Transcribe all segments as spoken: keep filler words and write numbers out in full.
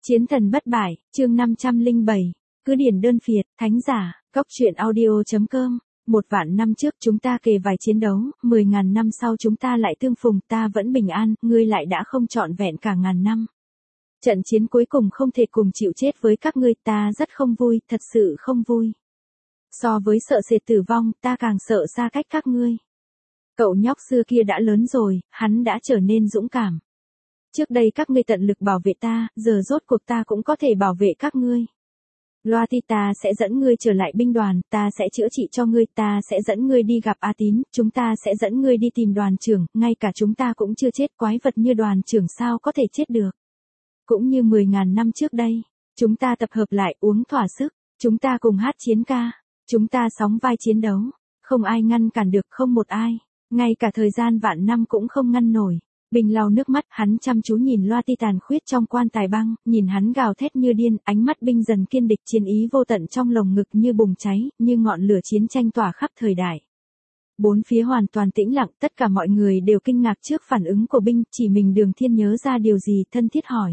Chiến thần bất bại, chương năm trăm lẻ bảy, cứ điền đơn Việt, thánh giả, góc truyện audio chấm com. Một vạn năm trước chúng ta kề vai chiến đấu, mười ngàn năm sau chúng ta lại tương phùng, ta vẫn bình an, ngươi lại đã không trọn vẹn cả ngàn năm. Trận chiến cuối cùng không thể cùng chịu chết với các ngươi, ta rất không vui, thật sự không vui. So với sợ sệt tử vong, ta càng sợ xa cách các ngươi. Cậu nhóc xưa kia đã lớn rồi, hắn đã trở nên dũng cảm. Trước đây các ngươi tận lực bảo vệ ta, giờ rốt cuộc ta cũng có thể bảo vệ các ngươi. Loa Ti ta sẽ dẫn ngươi trở lại binh đoàn, ta sẽ chữa trị cho ngươi, ta sẽ dẫn ngươi đi gặp A Tín, chúng ta sẽ dẫn ngươi đi tìm đoàn trưởng, ngay cả chúng ta cũng chưa chết, quái vật như đoàn trưởng sao có thể chết được. Cũng như mười ngàn năm trước đây, chúng ta tập hợp lại uống thỏa sức, chúng ta cùng hát chiến ca, chúng ta sóng vai chiến đấu, không ai ngăn cản được, không một ai, ngay cả thời gian vạn năm cũng không ngăn nổi. Bình lau nước mắt, hắn chăm chú nhìn Loa Ti tàn khuyết trong quan tài băng, nhìn hắn gào thét như điên, ánh mắt binh dần kiên địch, chiến ý vô tận trong lồng ngực như bùng cháy, như ngọn lửa chiến tranh tỏa khắp thời đại. Bốn phía hoàn toàn tĩnh lặng, tất cả mọi người đều kinh ngạc trước phản ứng của binh, chỉ mình Đường Thiên nhớ ra điều gì, thân thiết hỏi.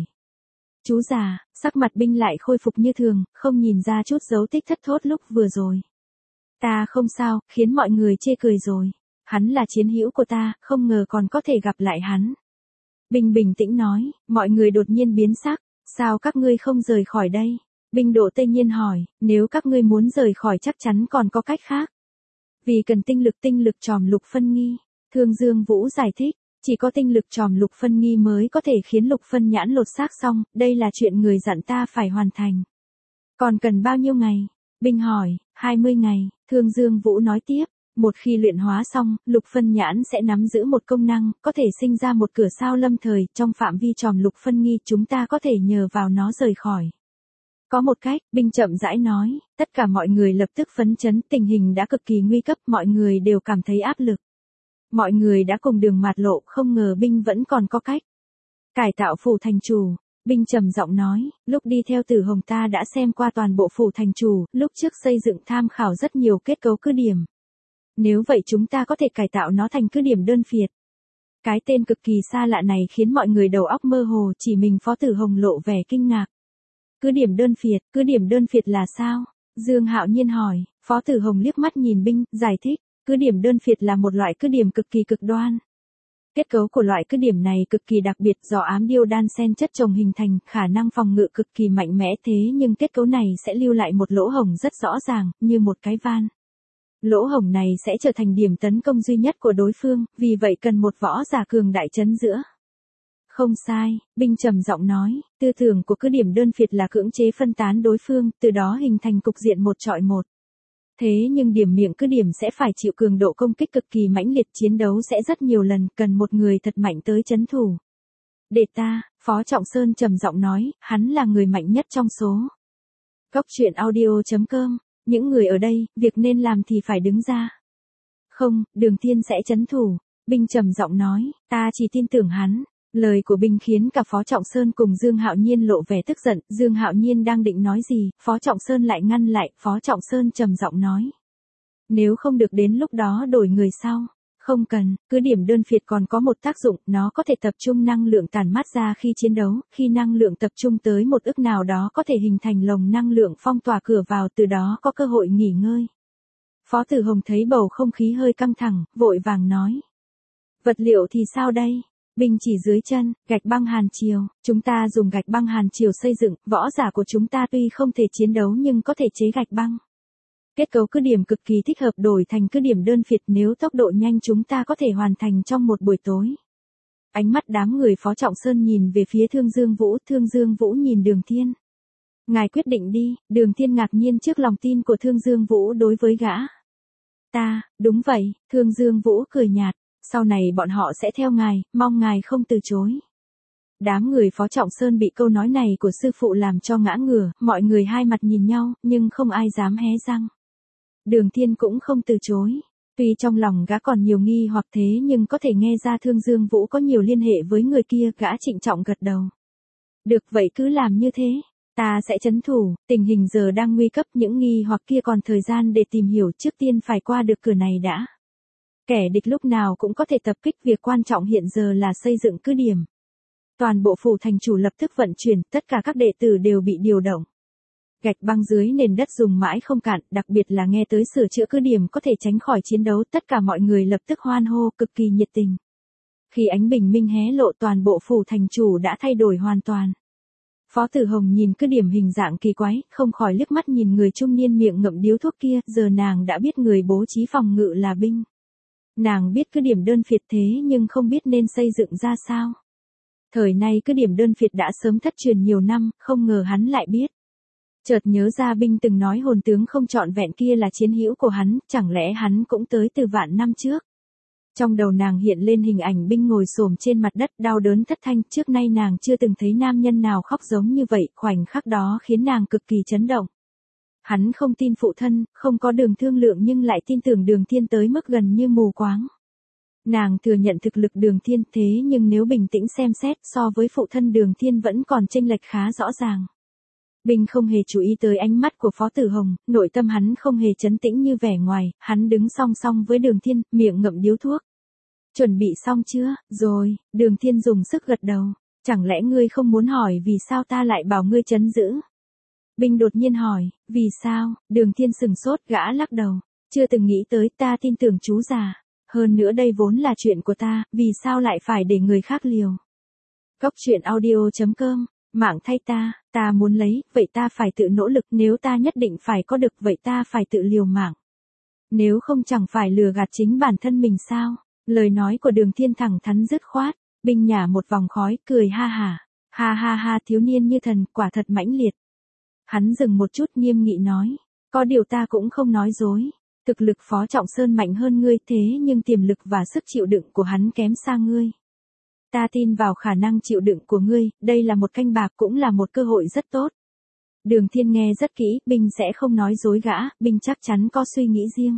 Chú già, sắc mặt binh lại khôi phục như thường, không nhìn ra chút dấu tích thất thốt lúc vừa rồi. Ta không sao, khiến mọi người chê cười rồi. Hắn là chiến hữu của ta, không ngờ còn có thể gặp lại hắn. Binh bình tĩnh nói, mọi người đột nhiên biến sắc, sao các ngươi không rời khỏi đây? Binh Độ Tây Nhiên hỏi, nếu các ngươi muốn rời khỏi chắc chắn còn có cách khác. Vì cần tinh lực tinh lực tròm Lục Phân Nghi, Thương Dương Vũ giải thích, chỉ có tinh lực tròm Lục Phân Nghi mới có thể khiến Lục Phân Nhãn lột xác xong, đây là chuyện người dặn ta phải hoàn thành. Còn cần bao nhiêu ngày? Binh hỏi, hai mươi ngày, Thương Dương Vũ nói tiếp. Một khi luyện hóa xong, Lục Phân Nhãn sẽ nắm giữ một công năng, có thể sinh ra một cửa sao lâm thời, trong phạm vi tròm Lục Phân Nghi chúng ta có thể nhờ vào nó rời khỏi. Có một cách, binh chậm rãi nói, tất cả mọi người lập tức phấn chấn, tình hình đã cực kỳ nguy cấp, mọi người đều cảm thấy áp lực. Mọi người đã cùng đường mạt lộ, không ngờ binh vẫn còn có cách. Cải tạo phủ thành chủ, binh trầm giọng nói, lúc đi theo Tử Hồng ta đã xem qua toàn bộ phủ thành chủ, lúc trước xây dựng tham khảo rất nhiều kết cấu cứ điểm. Nếu vậy chúng ta có thể cải tạo nó thành cứ điểm đơn Việt. Cái tên cực kỳ xa lạ này khiến mọi người đầu óc mơ hồ, chỉ mình Phó Tử Hồng lộ vẻ kinh ngạc. Cứ điểm đơn Việt, cứ điểm đơn Việt là sao? Dương Hạo Nhiên hỏi, Phó Tử Hồng liếc mắt nhìn binh, giải thích, cứ điểm đơn Việt là một loại cứ điểm cực kỳ cực đoan. Kết cấu của loại cứ điểm này cực kỳ đặc biệt do ám điêu đan xen chất chồng hình thành, khả năng phòng ngự cực kỳ mạnh mẽ thế nhưng kết cấu này sẽ lưu lại một lỗ hổng rất rõ ràng, như một cái van. Lỗ hổng này sẽ trở thành điểm tấn công duy nhất của đối phương, vì vậy cần một võ giả cường đại chấn giữa. Không sai, binh trầm giọng nói, tư tưởng của cứ điểm đơn Việt là cưỡng chế phân tán đối phương, từ đó hình thành cục diện một trọi một. Thế nhưng điểm miệng cứ điểm sẽ phải chịu cường độ công kích cực kỳ mãnh liệt, chiến đấu sẽ rất nhiều lần, cần một người thật mạnh tới chấn thủ. Để ta, Phó Trọng Sơn trầm giọng nói, hắn là người mạnh nhất trong số. Góc truyện audio chấm com. Những người ở đây, việc nên làm thì phải đứng ra. Không, Đường Thiên sẽ trấn thủ, binh trầm giọng nói, ta chỉ tin tưởng hắn. Lời của binh khiến cả Phó Trọng Sơn cùng Dương Hạo Nhiên lộ vẻ tức giận, Dương Hạo Nhiên đang định nói gì, Phó Trọng Sơn lại ngăn lại, Phó Trọng Sơn trầm giọng nói. Nếu không được đến lúc đó đổi người sau. Không cần, cứ điểm đơn Việt còn có một tác dụng, nó có thể tập trung năng lượng tản mát ra khi chiến đấu, khi năng lượng tập trung tới một ức nào đó có thể hình thành lồng năng lượng phong tỏa cửa vào, từ đó có cơ hội nghỉ ngơi. Phó Tử Hồng thấy bầu không khí hơi căng thẳng, vội vàng nói. Vật liệu thì sao đây? Binh chỉ dưới chân, gạch băng hàn triều, chúng ta dùng gạch băng hàn triều xây dựng, võ giả của chúng ta tuy không thể chiến đấu nhưng có thể chế gạch băng. Kết cấu cứ điểm cực kỳ thích hợp đổi thành cứ điểm đơn Việt, nếu tốc độ nhanh chúng ta có thể hoàn thành trong một buổi tối. Ánh mắt đám người Phó Trọng Sơn nhìn về phía Thương Dương Vũ, Thương Dương Vũ nhìn Đường Thiên. Ngài quyết định đi, Đường Thiên ngạc nhiên trước lòng tin của Thương Dương Vũ đối với gã. Ta, đúng vậy, Thương Dương Vũ cười nhạt, sau này bọn họ sẽ theo ngài, mong ngài không từ chối. Đám người Phó Trọng Sơn bị câu nói này của sư phụ làm cho ngã ngửa, mọi người hai mặt nhìn nhau, nhưng không ai dám hé răng. Đường Thiên cũng không từ chối. Tuy trong lòng gã còn nhiều nghi hoặc thế nhưng có thể nghe ra Thương Dương Vũ có nhiều liên hệ với người kia, gã trịnh trọng gật đầu. Được vậy cứ làm như thế. Ta sẽ trấn thủ, tình hình giờ đang nguy cấp, những nghi hoặc kia còn thời gian để tìm hiểu, trước tiên phải qua được cửa này đã. Kẻ địch lúc nào cũng có thể tập kích, việc quan trọng hiện giờ là xây dựng cứ điểm. Toàn bộ phủ thành chủ lập tức vận chuyển, tất cả các đệ tử đều bị điều động. Gạch băng dưới nền đất dùng mãi không cạn, đặc biệt là nghe tới sửa chữa cứ điểm có thể tránh khỏi chiến đấu, tất cả mọi người lập tức hoan hô, cực kỳ nhiệt tình. Khi ánh bình minh hé lộ, toàn bộ phủ thành chủ đã thay đổi hoàn toàn. Phó Tử Hồng nhìn cứ điểm hình dạng kỳ quái, không khỏi liếc mắt nhìn người trung niên miệng ngậm điếu thuốc kia, giờ nàng đã biết người bố trí phòng ngự là binh. Nàng biết cứ điểm đơn phiệt thế nhưng không biết nên xây dựng ra sao. Thời nay cứ điểm đơn phiệt đã sớm thất truyền nhiều năm, không ngờ hắn lại biết. Chợt nhớ ra binh từng nói hồn tướng không trọn vẹn kia là chiến hữu của hắn, chẳng lẽ hắn cũng tới từ vạn năm trước. Trong đầu nàng hiện lên hình ảnh binh ngồi xổm trên mặt đất đau đớn thất thanh, trước nay nàng chưa từng thấy nam nhân nào khóc giống như vậy, khoảnh khắc đó khiến nàng cực kỳ chấn động. Hắn không tin phụ thân, không có đường thương lượng nhưng lại tin tưởng Đường Thiên tới mức gần như mù quáng. Nàng thừa nhận thực lực Đường Thiên thế nhưng nếu bình tĩnh xem xét so với phụ thân Đường Thiên vẫn còn chênh lệch khá rõ ràng. Binh không hề chú ý tới ánh mắt của Phó Tử Hồng, nội tâm hắn không hề trấn tĩnh như vẻ ngoài, hắn đứng song song với Đường Thiên, miệng ngậm điếu thuốc. Chuẩn bị xong chưa? Rồi, Đường Thiên dùng sức gật đầu. Chẳng lẽ ngươi không muốn hỏi vì sao ta lại bảo ngươi trấn giữ? Binh đột nhiên hỏi, vì sao? Đường Thiên sừng sốt, gã lắc đầu. Chưa từng nghĩ tới, ta tin tưởng chú già. Hơn nữa đây vốn là chuyện của ta, vì sao lại phải để người khác liều? Góc truyện audio chấm com, mạng thay ta, ta muốn lấy, vậy ta phải tự nỗ lực, nếu ta nhất định phải có được, vậy ta phải tự liều mạng. Nếu không chẳng phải lừa gạt chính bản thân mình sao? Lời nói của Đường Thiên thẳng thắn dứt khoát, binh nhả một vòng khói, cười ha hả. Ha ha ha, thiếu niên như thần, quả thật mãnh liệt. Hắn dừng một chút nghiêm nghị nói, có điều ta cũng không nói dối. Thực lực Phó Trọng Sơn mạnh hơn ngươi thế nhưng tiềm lực và sức chịu đựng của hắn kém xa ngươi. Ta tin vào khả năng chịu đựng của ngươi, đây là một canh bạc cũng là một cơ hội rất tốt. Đường Thiên nghe rất kỹ, binh sẽ không nói dối gã, binh chắc chắn có suy nghĩ riêng.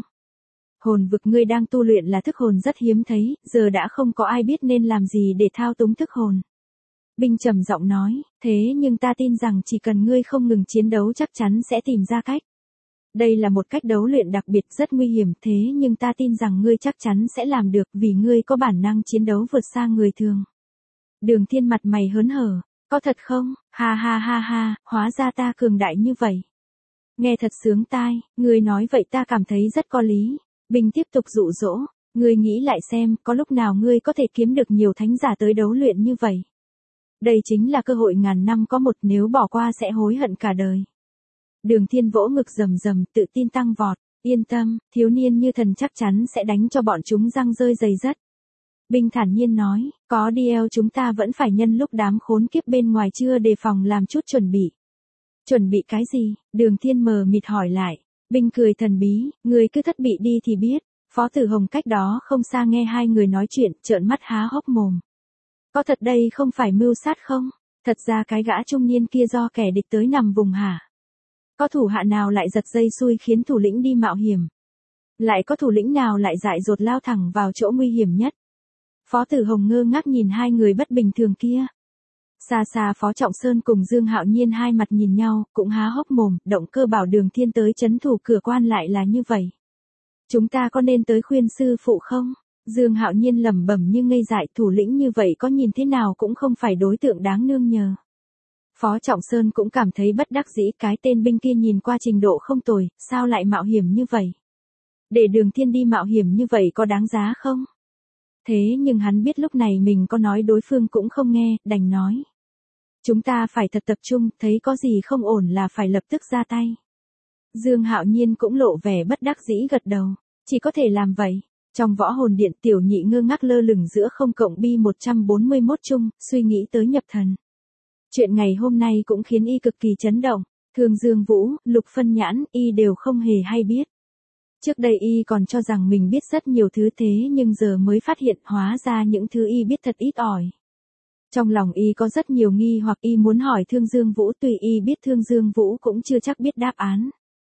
Hồn vực ngươi đang tu luyện là thức hồn rất hiếm thấy, giờ đã không có ai biết nên làm gì để thao túng thức hồn. Binh trầm giọng nói, thế nhưng ta tin rằng chỉ cần ngươi không ngừng chiến đấu chắc chắn sẽ tìm ra cách. Đây là một cách đấu luyện đặc biệt rất nguy hiểm thế nhưng ta tin rằng ngươi chắc chắn sẽ làm được vì ngươi có bản năng chiến đấu vượt xa người thường. Đường Thiên mặt mày hớn hở, có thật không? Ha ha ha ha, hóa ra ta cường đại như vậy. Nghe thật sướng tai, ngươi nói vậy ta cảm thấy rất có lý. Binh tiếp tục dụ dỗ, ngươi nghĩ lại xem, có lúc nào ngươi có thể kiếm được nhiều thánh giả tới đấu luyện như vậy. Đây chính là cơ hội ngàn năm có một, nếu bỏ qua sẽ hối hận cả đời. Đường Thiên vỗ ngực rầm rầm, tự tin tăng vọt, yên tâm, thiếu niên như thần chắc chắn sẽ đánh cho bọn chúng răng rơi dày rất. Binh thản nhiên nói, có đi eo chúng ta vẫn phải nhân lúc đám khốn kiếp bên ngoài chưa đề phòng làm chút chuẩn bị. Chuẩn bị cái gì? Đường Thiên mờ mịt hỏi lại. Binh cười thần bí, người cứ thất bị đi thì biết. Phó Tử Hồng cách đó không xa nghe hai người nói chuyện, trợn mắt há hốc mồm. Có thật đây không phải mưu sát không? Thật ra cái gã trung niên kia do kẻ địch tới nằm vùng hả? Có thủ hạ nào lại giật dây xui khiến thủ lĩnh đi mạo hiểm? Lại có thủ lĩnh nào lại dại dột lao thẳng vào chỗ nguy hiểm nhất? Phó Tử Hồng ngơ ngác nhìn hai người bất bình thường kia. Xa xa Phó Trọng Sơn cùng Dương Hạo Nhiên hai mặt nhìn nhau, cũng há hốc mồm, động cơ bảo Đường Thiên tới trấn thủ cửa quan lại là như vậy. Chúng ta có nên tới khuyên sư phụ không? Dương Hạo Nhiên lẩm bẩm như ngây dại, thủ lĩnh như vậy có nhìn thế nào cũng không phải đối tượng đáng nương nhờ. Phó Trọng Sơn cũng cảm thấy bất đắc dĩ, cái tên binh kia nhìn qua trình độ không tồi, sao lại mạo hiểm như vậy? Để Đường Thiên đi mạo hiểm như vậy có đáng giá không? Thế nhưng hắn biết lúc này mình có nói đối phương cũng không nghe, đành nói. Chúng ta phải thật tập trung, thấy có gì không ổn là phải lập tức ra tay. Dương Hạo Nhiên cũng lộ vẻ bất đắc dĩ gật đầu, chỉ có thể làm vậy. Trong võ hồn điện Tiểu Nhị ngơ ngác lơ lửng giữa không cộng bi một trăm bốn mươi mốt chung, suy nghĩ tới nhập thần. Chuyện ngày hôm nay cũng khiến y cực kỳ chấn động, Thương Dương Vũ, Lục Phân Nhãn, y đều không hề hay biết. Trước đây y còn cho rằng mình biết rất nhiều thứ thế nhưng giờ mới phát hiện hóa ra những thứ y biết thật ít ỏi. Trong lòng y có rất nhiều nghi hoặc y muốn hỏi Thương Dương Vũ, tùy y biết Thương Dương Vũ cũng chưa chắc biết đáp án.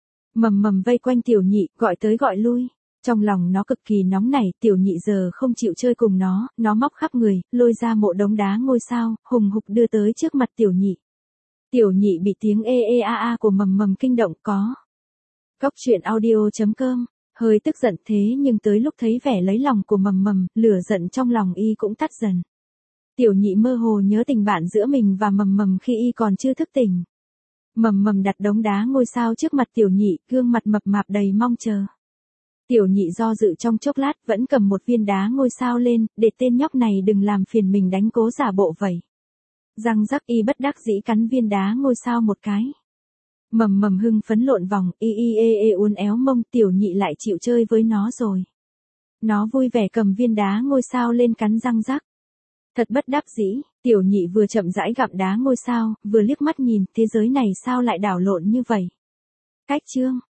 Mầm mầm vây quanh Tiểu Nhị, gọi tới gọi lui. Trong lòng nó cực kỳ nóng nảy, Tiểu Nhị giờ không chịu chơi cùng nó, nó móc khắp người, lôi ra một đống đá ngôi sao, hùng hục đưa tới trước mặt Tiểu Nhị. Tiểu Nhị bị tiếng ê ê a a của mầm mầm kinh động có. Góc truyện audio chấm com, hơi tức giận thế nhưng tới lúc thấy vẻ lấy lòng của mầm mầm, lửa giận trong lòng y cũng tắt dần. Tiểu nhị mơ hồ nhớ tình bạn giữa mình và mầm mầm khi y còn chưa thức tỉnh. Mầm mầm đặt đống đá ngôi sao trước mặt tiểu nhị, gương mặt mập mạp đầy mong chờ. Tiểu nhị do dự trong chốc lát vẫn cầm một viên đá ngôi sao lên, để tên nhóc này đừng làm phiền mình đánh cố giả bộ vậy. Răng rắc y bất đắc dĩ cắn viên đá ngôi sao một cái. Mầm mầm hưng phấn lộn vòng, y y ê ê uốn éo mông, tiểu nhị lại chịu chơi với nó rồi. Nó vui vẻ cầm viên đá ngôi sao lên cắn răng rắc. Thật bất đắc dĩ, tiểu nhị vừa chậm rãi gặm đá ngôi sao, vừa liếc mắt nhìn, thế giới này sao lại đảo lộn như vậy. Cách chương